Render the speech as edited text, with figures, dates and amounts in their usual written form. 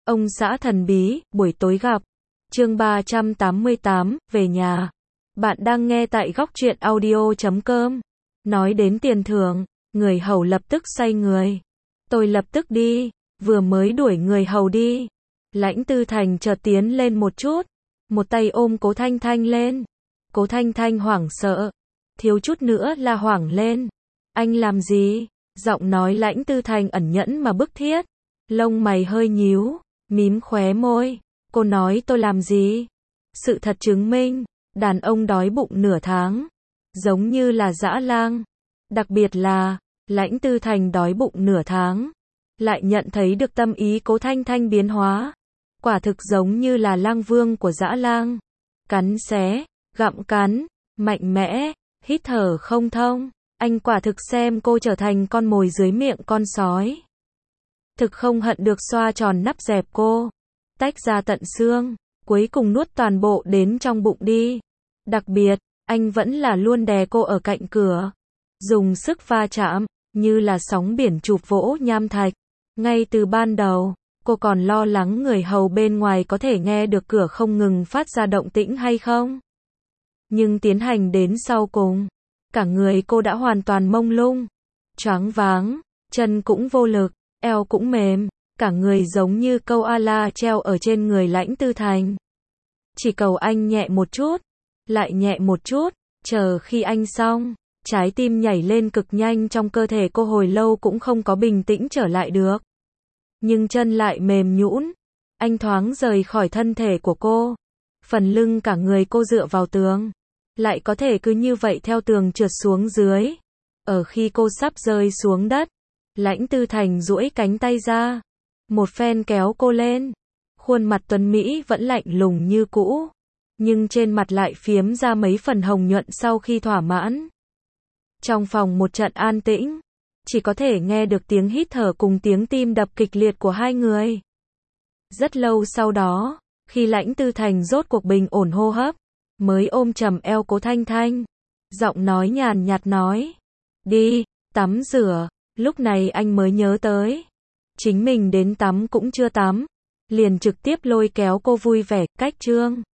Ông xã thần bí, buổi tối gặp. Chương 388, về nhà. Bạn đang nghe tại góc truyện audio.com. Nói đến tiền thưởng, người hầu lập tức xoay người. Tôi lập tức đi, vừa mới đuổi người hầu đi. Lãnh Tư Thành chợt tiến lên một chút, một tay ôm Cố Thanh Thanh lên. Cố Thanh Thanh hoảng sợ, thiếu chút nữa là hoảng lên. Anh làm gì? Giọng nói Lãnh Tư Thành ẩn nhẫn mà bức thiết. Lông mày hơi nhíu, mím khóe môi. Cô nói tôi làm gì? Sự thật chứng minh, đàn ông đói bụng nửa tháng, giống như là dã lang. Đặc biệt là, Lãnh Tư Thành đói bụng nửa tháng, lại nhận thấy được tâm ý Cố Thanh Thanh biến hóa. Quả thực giống như là lang vương của dã lang. Cắn xé, gặm cắn, mạnh mẽ, hít thở không thông. Anh quả thực xem cô trở thành con mồi dưới miệng con sói. Thực không hận được xoa tròn nắp dẹp cô, tách ra tận xương, cuối cùng nuốt toàn bộ đến trong bụng đi. Đặc biệt, anh vẫn là luôn đè cô ở cạnh cửa, dùng sức va chạm, như là sóng biển chụp vỗ nham thạch. Ngay từ ban đầu, cô còn lo lắng người hầu bên ngoài có thể nghe được cửa không ngừng phát ra động tĩnh hay không. Nhưng tiến hành đến sau cùng, cả người cô đã hoàn toàn mông lung, choáng váng, chân cũng vô lực, eo cũng mềm, cả người giống như câu ala treo ở trên người Lãnh Tư Thành. Chỉ cầu anh nhẹ một chút, lại nhẹ một chút, chờ khi anh xong, trái tim nhảy lên cực nhanh trong cơ thể cô hồi lâu cũng không có bình tĩnh trở lại được. Nhưng chân lại mềm nhũn, anh thoáng rời khỏi thân thể của cô, phần lưng cả người cô dựa vào tường, lại có thể cứ như vậy theo tường trượt xuống dưới. Ở khi cô sắp rơi xuống đất, Lãnh Tư Thành duỗi cánh tay ra, một phen kéo cô lên. Khuôn mặt tuấn Mỹ vẫn lạnh lùng như cũ, nhưng trên mặt lại phiếm ra mấy phần hồng nhuận sau khi thỏa mãn. Trong phòng một trận an tĩnh, chỉ có thể nghe được tiếng hít thở cùng tiếng tim đập kịch liệt của hai người. Rất lâu sau đó, khi Lãnh Tư Thành rốt cuộc bình ổn hô hấp, mới ôm chầm eo Cố Thanh Thanh, giọng nói nhàn nhạt nói, đi, tắm rửa. Lúc này anh mới nhớ tới, chính mình đến tắm cũng chưa tắm, liền trực tiếp lôi kéo cô vui vẻ, cách trương.